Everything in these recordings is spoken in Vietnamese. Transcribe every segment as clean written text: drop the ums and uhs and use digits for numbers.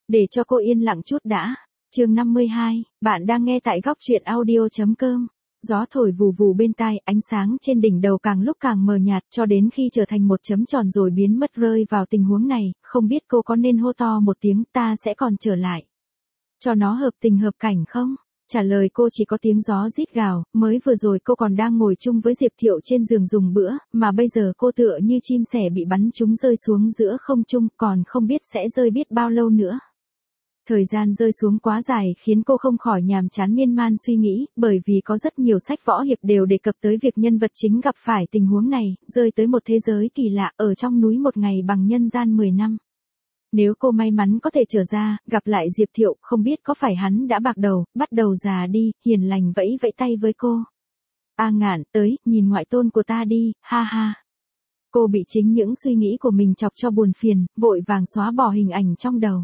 Để cho cô yên lặng chút đã. Chương 52, bạn đang nghe tại góc truyện audio.com. Gió thổi vù vù bên tai, ánh sáng trên đỉnh đầu càng lúc càng mờ nhạt cho đến khi trở thành một chấm tròn rồi biến mất. Rơi vào tình huống này, không biết cô có nên hô to một tiếng ta sẽ còn trở lại cho nó hợp tình hợp cảnh không? Trả lời cô chỉ có tiếng gió rít gào. Mới vừa rồi cô còn đang ngồi chung với Diệp Thiệu trên giường dùng bữa, mà bây giờ cô tựa như chim sẻ bị bắn trúng rơi xuống giữa không trung, còn không biết sẽ rơi biết bao lâu nữa. Thời gian rơi xuống quá dài khiến cô không khỏi nhàm chán miên man suy nghĩ, bởi vì có rất nhiều sách võ hiệp đều đề cập tới việc nhân vật chính gặp phải tình huống này, rơi tới một thế giới kỳ lạ ở trong núi một ngày bằng nhân gian 10 năm. Nếu cô may mắn có thể trở ra, gặp lại Diệp Thiệu, không biết có phải hắn đã bạc đầu, bắt đầu già đi, hiền lành vẫy vẫy tay với cô. A Ngạn, tới, nhìn ngoại tôn của ta đi, ha ha. Cô bị chính những suy nghĩ của mình chọc cho buồn phiền, vội vàng xóa bỏ hình ảnh trong đầu.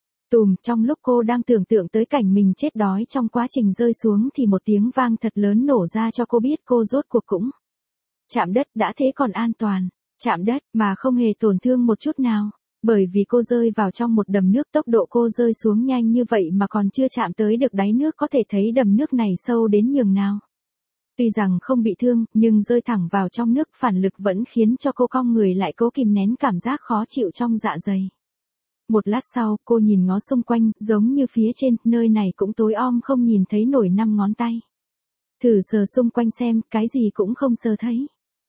Trong lúc cô đang tưởng tượng tới cảnh mình chết đói trong quá trình rơi xuống thì một tiếng vang thật lớn nổ ra cho cô biết cô rốt cuộc cũng chạm đất, đã thế còn an toàn. Chạm đất mà không hề tổn thương một chút nào. Bởi vì cô rơi vào trong một đầm nước, tốc độ cô rơi xuống nhanh như vậy mà còn chưa chạm tới được đáy nước, có thể thấy đầm nước này sâu đến nhường nào. Tuy rằng không bị thương, nhưng rơi thẳng vào trong nước phản lực vẫn khiến cho cô cong người lại, cố kìm nén cảm giác khó chịu trong dạ dày. Một lát sau, cô nhìn ngó xung quanh, giống như phía trên, nơi này cũng tối om không nhìn thấy nổi 5 ngón tay. Thử sờ xung quanh xem, cái gì cũng không sờ thấy.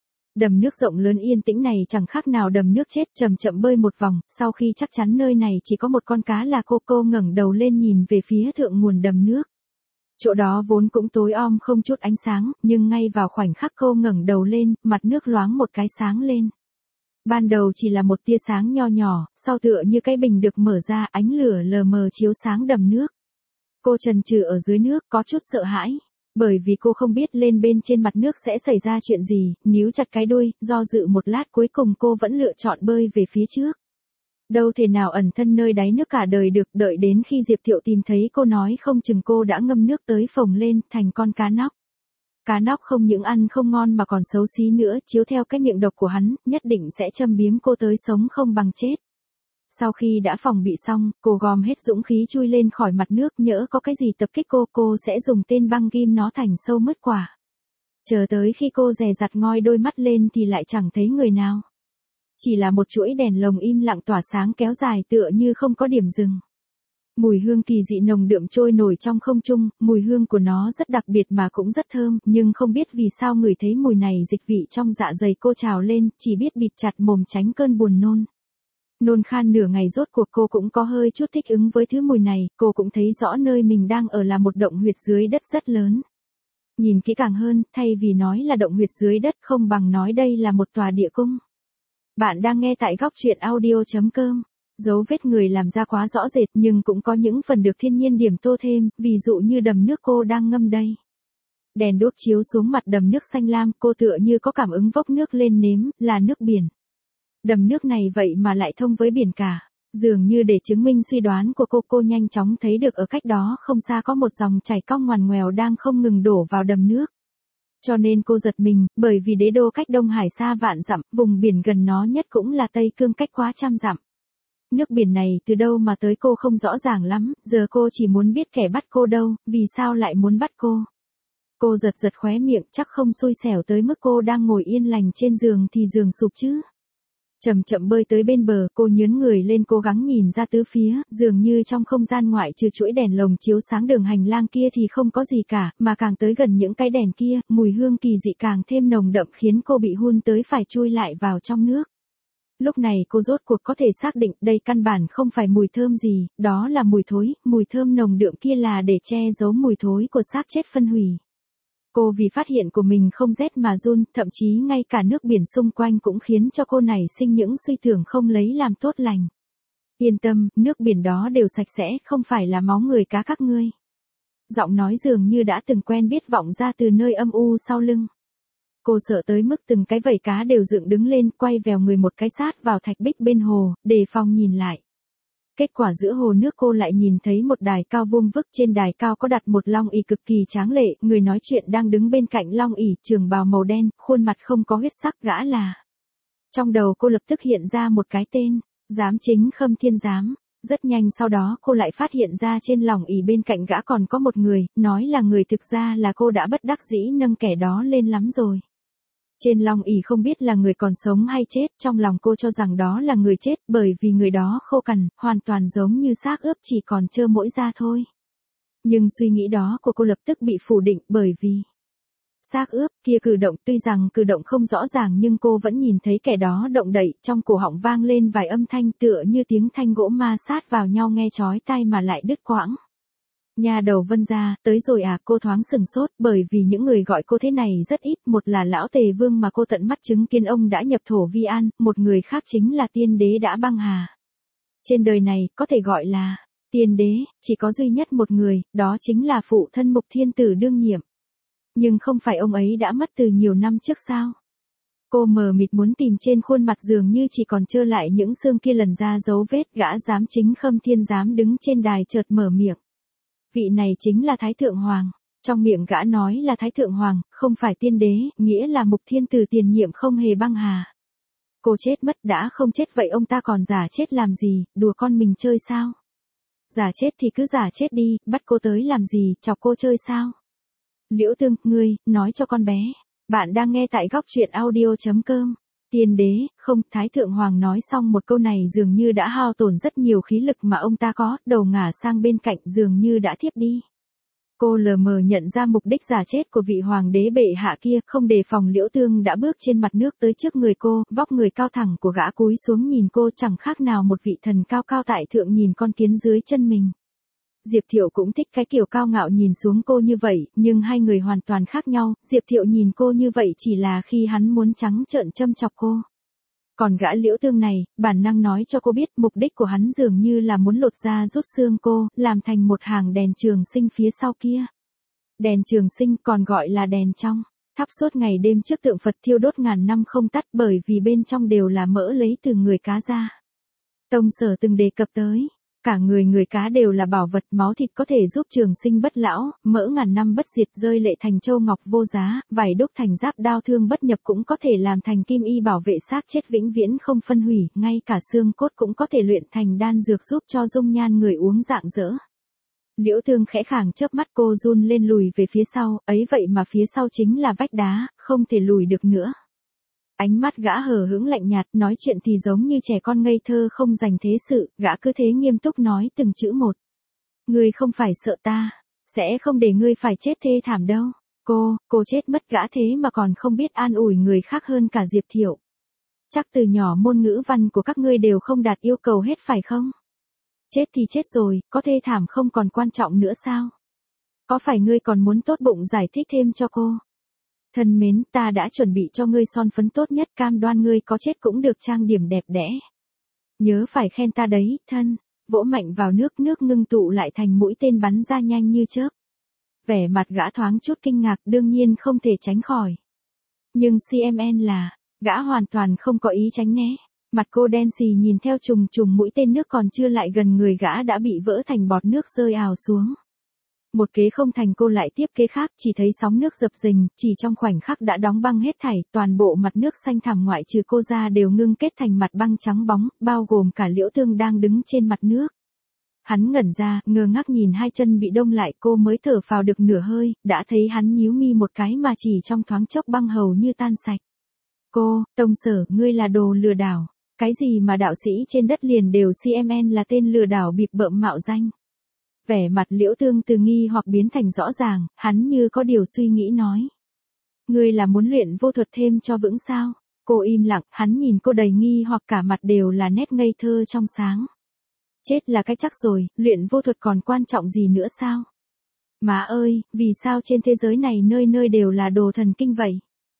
Đầm nước rộng lớn yên tĩnh này chẳng khác nào đầm nước chết, chậm chậm bơi một vòng, sau khi chắc chắn nơi này chỉ có một con cá là cô ngẩng đầu lên nhìn về phía thượng nguồn đầm nước. Chỗ đó vốn cũng tối om không chút ánh sáng, nhưng ngay vào khoảnh khắc cô ngẩng đầu lên, mặt nước loáng một cái sáng lên. Ban đầu chỉ là một tia sáng nho nhỏ, sau tựa như cái bình được mở ra, ánh lửa lờ mờ chiếu sáng đầm nước. Cô chần chừ ở dưới nước, có chút sợ hãi. Bởi vì cô không biết lên bên trên mặt nước sẽ xảy ra chuyện gì, níu chặt cái đuôi, do dự một lát cuối cùng cô vẫn lựa chọn bơi về phía trước. Đâu thể nào ẩn thân nơi đáy nước cả đời được, đợi đến khi Diệp Thiệu tìm thấy cô nói không chừng cô đã ngâm nước tới phồng lên, thành con cá nóc. Cá nóc không những ăn không ngon mà còn xấu xí nữa, chiếu theo cái miệng độc của hắn, nhất định sẽ châm biếm cô tới sống không bằng chết. Sau khi đã phòng bị xong, cô gom hết dũng khí chui lên khỏi mặt nước, nhỡ có cái gì tập kích cô sẽ dùng tên băng ghim nó thành sâu mứt quả. Chờ tới khi cô dè dặt ngoi đôi mắt lên thì lại chẳng thấy người nào. Chỉ là một chuỗi đèn lồng im lặng tỏa sáng kéo dài tựa như không có điểm dừng. Mùi hương kỳ dị nồng đượm trôi nổi trong không trung, mùi hương của nó rất đặc biệt mà cũng rất thơm, nhưng không biết vì sao ngửi thấy mùi này dịch vị trong dạ dày cô trào lên, chỉ biết bịt chặt mồm tránh cơn buồn nôn. Nôn khan nửa ngày rốt cuộc cô cũng có hơi chút thích ứng với thứ mùi này, cô cũng thấy rõ nơi mình đang ở là một động huyệt dưới đất rất lớn. Nhìn kỹ càng hơn, thay vì nói là động huyệt dưới đất không bằng nói đây là một tòa địa cung. Bạn đang nghe tại góc truyện audio.com. Dấu vết người làm ra quá rõ rệt nhưng cũng có những phần được thiên nhiên điểm tô thêm, ví dụ như đầm nước cô đang ngâm đây. Đèn đuốc chiếu xuống mặt đầm nước xanh lam, cô tựa như có cảm ứng vốc nước lên nếm, là nước biển. Đầm nước này vậy mà lại thông với biển cả. Dường như để chứng minh suy đoán của cô nhanh chóng thấy được ở cách đó không xa có một dòng chảy cong ngoằn ngoèo đang không ngừng đổ vào đầm nước. Cho nên cô giật mình, bởi vì đế đô cách Đông Hải xa vạn dặm, vùng biển gần nó nhất cũng là Tây Cương cách quá trăm dặm. Nước biển này từ đâu mà tới cô không rõ ràng lắm, giờ cô chỉ muốn biết kẻ bắt cô đâu, vì sao lại muốn bắt cô. Cô giật khóe miệng, chắc không xui xẻo tới mức cô đang ngồi yên lành trên giường thì giường sụp chứ. Chậm chậm bơi tới bên bờ, cô nhướn người lên cố gắng nhìn ra tứ phía, dường như trong không gian ngoại trừ chuỗi đèn lồng chiếu sáng đường hành lang kia thì không có gì cả, mà càng tới gần những cái đèn kia, mùi hương kỳ dị càng thêm nồng đậm khiến cô bị hun tới phải chui lại vào trong nước. Lúc này cô rốt cuộc có thể xác định đây căn bản không phải mùi thơm gì, đó là mùi thối, mùi thơm nồng đượm kia là để che giấu mùi thối của xác chết phân hủy. Cô vì phát hiện của mình không rét mà run, thậm chí ngay cả nước biển xung quanh cũng khiến cho cô nảy sinh những suy tưởng không lấy làm tốt lành. Yên tâm, nước biển đó đều sạch sẽ, không phải là máu người cá các ngươi. Giọng nói dường như đã từng quen biết vọng ra từ nơi âm u sau lưng. Cô sợ tới mức từng cái vảy cá đều dựng đứng lên, quay vèo người một cái sát vào thạch bích bên hồ, đề phòng nhìn lại. Kết quả giữa hồ nước cô lại nhìn thấy một đài cao vuông vức, trên đài cao có đặt một long ỷ cực kỳ tráng lệ, người nói chuyện đang đứng bên cạnh long ỷ, trường bào màu đen, khuôn mặt không có huyết sắc, gã là. Trong đầu cô lập tức hiện ra một cái tên, Giám Chính Khâm Thiên Giám. Rất nhanh sau đó cô lại phát hiện ra trên lòng ỷ bên cạnh gã còn có một người, nói là người thực ra là cô đã bất đắc dĩ nâng kẻ đó lên lắm rồi. Trên lòng ỷ không biết là người còn sống hay chết, trong lòng cô cho rằng đó là người chết bởi vì người đó khô cằn, hoàn toàn giống như xác ướp chỉ còn trơ mỗi da thôi. Nhưng suy nghĩ đó của cô lập tức bị phủ định bởi vì xác ướp kia cử động, tuy rằng cử động không rõ ràng nhưng cô vẫn nhìn thấy kẻ đó động đậy, trong cổ họng vang lên vài âm thanh tựa như tiếng thanh gỗ ma sát vào nhau nghe chói tai mà lại đứt quãng. Nhà đầu Vân gia, tới rồi à, cô thoáng sừng sốt bởi vì những người gọi cô thế này rất ít, một là lão Tề Vương mà cô tận mắt chứng kiến ông đã nhập thổ vi an, một người khác chính là tiên đế đã băng hà. Trên đời này, có thể gọi là tiên đế, chỉ có duy nhất một người, đó chính là phụ thân Mục Thiên Tử đương nhiệm. Nhưng không phải ông ấy đã mất từ nhiều năm trước sao? Cô mờ mịt muốn tìm trên khuôn mặt dường như chỉ còn trơ lại những xương kia lần ra dấu vết, gã giám chính Khâm Thiên Giám đứng trên đài chợt mở miệng. Vị này chính là Thái Thượng Hoàng. Trong miệng gã nói là Thái Thượng Hoàng, không phải tiên đế, nghĩa là Mục Thiên Tử tiền nhiệm không hề băng hà. Cô chết mất đã không chết vậy ông ta còn giả chết làm gì, đùa con mình chơi sao? Giả chết thì cứ giả chết đi, bắt cô tới làm gì, chọc cô chơi sao? Liễu Tương, ngươi, nói cho con bé. Bạn đang nghe tại góc truyện audio.com. Tiên đế, không, Thái Thượng Hoàng nói xong một câu này dường như đã hao tổn rất nhiều khí lực mà ông ta có, đầu ngả sang bên cạnh dường như đã thiếp đi. Cô lờ mờ nhận ra mục đích giả chết của vị hoàng đế bệ hạ kia, không đề phòng Liễu Tương đã bước trên mặt nước tới trước người cô, vóc người cao thẳng của gã cúi xuống nhìn cô chẳng khác nào một vị thần cao cao tại thượng nhìn con kiến dưới chân mình. Diệp Thiệu cũng thích cái kiểu cao ngạo nhìn xuống cô như vậy, nhưng hai người hoàn toàn khác nhau, Diệp Thiệu nhìn cô như vậy chỉ là khi hắn muốn trắng trợn châm chọc cô. Còn gã Liễu Tương này, bản năng nói cho cô biết mục đích của hắn dường như là muốn lột da rút xương cô, làm thành một hàng đèn trường sinh phía sau kia. Đèn trường sinh còn gọi là đèn trong, thắp suốt ngày đêm trước tượng Phật thiêu đốt ngàn năm không tắt bởi vì bên trong đều là mỡ lấy từ người cá ra. Tông Sở từng đề cập tới. Cả người cá đều là bảo vật, máu thịt có thể giúp trường sinh bất lão, mỡ ngàn năm bất diệt, rơi lệ thành châu ngọc vô giá, vải đúc thành giáp đao thương bất nhập cũng có thể làm thành kim y bảo vệ xác chết vĩnh viễn không phân hủy, ngay cả xương cốt cũng có thể luyện thành đan dược giúp cho dung nhan người uống rạng rỡ. Liễu Tương khẽ khàng chớp mắt, cô run lên lùi về phía sau, ấy vậy mà phía sau chính là vách đá, không thể lùi được nữa. Ánh mắt gã hờ hững lạnh nhạt, nói chuyện thì giống như trẻ con ngây thơ không dành thế sự, gã cứ thế nghiêm túc nói từng chữ một. Ngươi không phải sợ ta, sẽ không để ngươi phải chết thê thảm đâu. Cô chết mất gã thế mà còn không biết an ủi người khác hơn cả Diệp Thiệu. Chắc từ nhỏ môn ngữ văn của các ngươi đều không đạt yêu cầu hết phải không? Chết thì chết rồi, có thê thảm không còn quan trọng nữa sao? Có phải ngươi còn muốn tốt bụng giải thích thêm cho cô? Thân mến, ta đã chuẩn bị cho ngươi son phấn tốt nhất, cam đoan ngươi có chết cũng được trang điểm đẹp đẽ. Nhớ phải khen ta đấy, thân. Vỗ mạnh vào nước, nước ngưng tụ lại thành mũi tên bắn ra nhanh như chớp. Vẻ mặt gã thoáng chút kinh ngạc, đương nhiên không thể tránh khỏi. Nhưng CMN là, gã hoàn toàn không có ý tránh né. Mặt cô đen xì nhìn theo trùng trùng mũi tên nước còn chưa lại gần người gã đã bị vỡ thành bọt nước rơi ào xuống. Một kế không thành cô lại tiếp kế khác, chỉ thấy sóng nước dập dình, chỉ trong khoảnh khắc đã đóng băng hết thảy, toàn bộ mặt nước xanh thẳm ngoại trừ cô ra đều ngưng kết thành mặt băng trắng bóng, bao gồm cả Liễu Tương đang đứng trên mặt nước. Hắn ngẩn ra, ngơ ngác nhìn hai chân bị đông lại, cô mới thở phào được nửa hơi, đã thấy hắn nhíu mi một cái mà chỉ trong thoáng chốc băng hầu như tan sạch. Tông Sở, ngươi là đồ lừa đảo. Cái gì mà đạo sĩ trên đất liền đều CMN là tên lừa đảo bịp bợm mạo danh. Vẻ mặt Liễu Tương từ nghi hoặc biến thành rõ ràng, hắn như có điều suy nghĩ nói. Ngươi là muốn luyện vô thuật thêm cho vững sao? Cô im lặng, hắn nhìn cô đầy nghi hoặc cả mặt đều là nét ngây thơ trong sáng. Chết là cái chắc rồi, luyện vô thuật còn quan trọng gì nữa sao? Má ơi, vì sao trên thế giới này nơi nơi đều là đồ thần kinh vậy?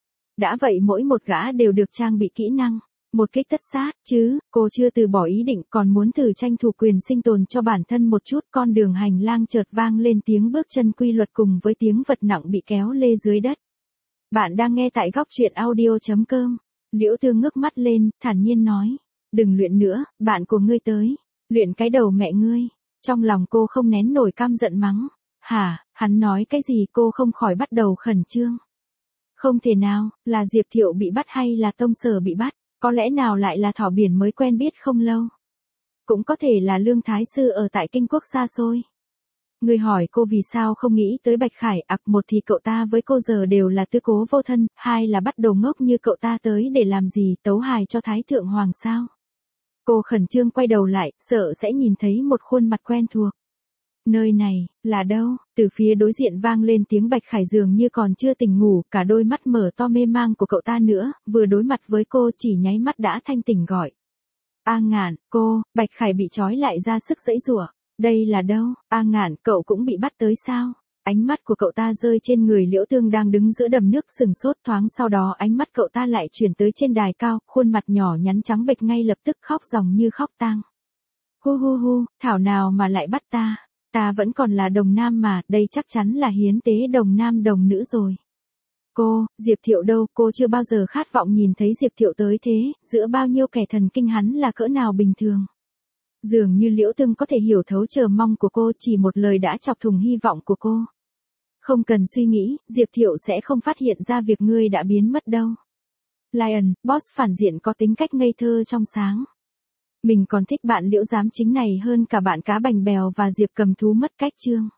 Đã vậy mỗi một gã đều được trang bị kỹ năng. Một kích tất sát, chứ, cô chưa từ bỏ ý định còn muốn thử tranh thủ quyền sinh tồn cho bản thân một chút. Con đường hành lang chợt vang lên tiếng bước chân quy luật cùng với tiếng vật nặng bị kéo lê dưới đất. Bạn đang nghe tại góc truyện audio.com. Liễu Tương ngước mắt lên, thản nhiên nói. Đừng luyện nữa, bạn của ngươi tới. Luyện cái đầu mẹ ngươi. Trong lòng cô không nén nổi căm giận mắng. Hả, hắn nói cái gì? Cô không khỏi bắt đầu khẩn trương. Không thể nào, là Diệp Thiệu bị bắt hay là Tông Sở bị bắt? Có lẽ nào lại là thỏ biển mới quen biết không lâu. Cũng có thể là Lương Thái Sư ở tại kinh quốc xa xôi. Người hỏi cô vì sao không nghĩ tới Bạch Khải, một thì cậu ta với cô giờ đều là tứ cố vô thân, hai là bắt đầu ngốc như cậu ta tới để làm gì, tấu hài cho Thái Thượng Hoàng sao. Cô khẩn trương quay đầu lại, sợ sẽ nhìn thấy một khuôn mặt quen thuộc. Nơi này, là đâu? Từ phía đối diện vang lên tiếng Bạch Khải dường như còn chưa tỉnh ngủ, cả đôi mắt mở to mê mang của cậu ta nữa, vừa đối mặt với cô chỉ nháy mắt đã thanh tỉnh gọi. A Ngạn, cô, Bạch Khải bị trói lại ra sức giãy giụa. Đây là đâu? A Ngạn, cậu cũng bị bắt tới sao? Ánh mắt của cậu ta rơi trên người Liễu Tương đang đứng giữa đầm nước sừng sốt, thoáng sau đó ánh mắt cậu ta lại chuyển tới trên đài cao, khuôn mặt nhỏ nhắn trắng bệch ngay lập tức khóc ròng như khóc tang. Hu hu hu, thảo nào mà lại bắt ta? Ta vẫn còn là đồng nam mà, đây chắc chắn là hiến tế đồng nam đồng nữ rồi. Cô, Diệp Thiệu đâu, cô chưa bao giờ khát vọng nhìn thấy Diệp Thiệu tới thế, giữa bao nhiêu kẻ thần kinh hắn là cỡ nào bình thường. Dường như Liễu Tương có thể hiểu thấu chờ mong của cô, chỉ một lời đã chọc thủng hy vọng của cô. Không cần suy nghĩ, Diệp Thiệu sẽ không phát hiện ra việc ngươi đã biến mất đâu. Lion, boss phản diện có tính cách ngây thơ trong sáng. Mình còn thích bạn Liễu giám chính này hơn cả bạn cá bành bèo và Diệp cầm thú mất cách chương.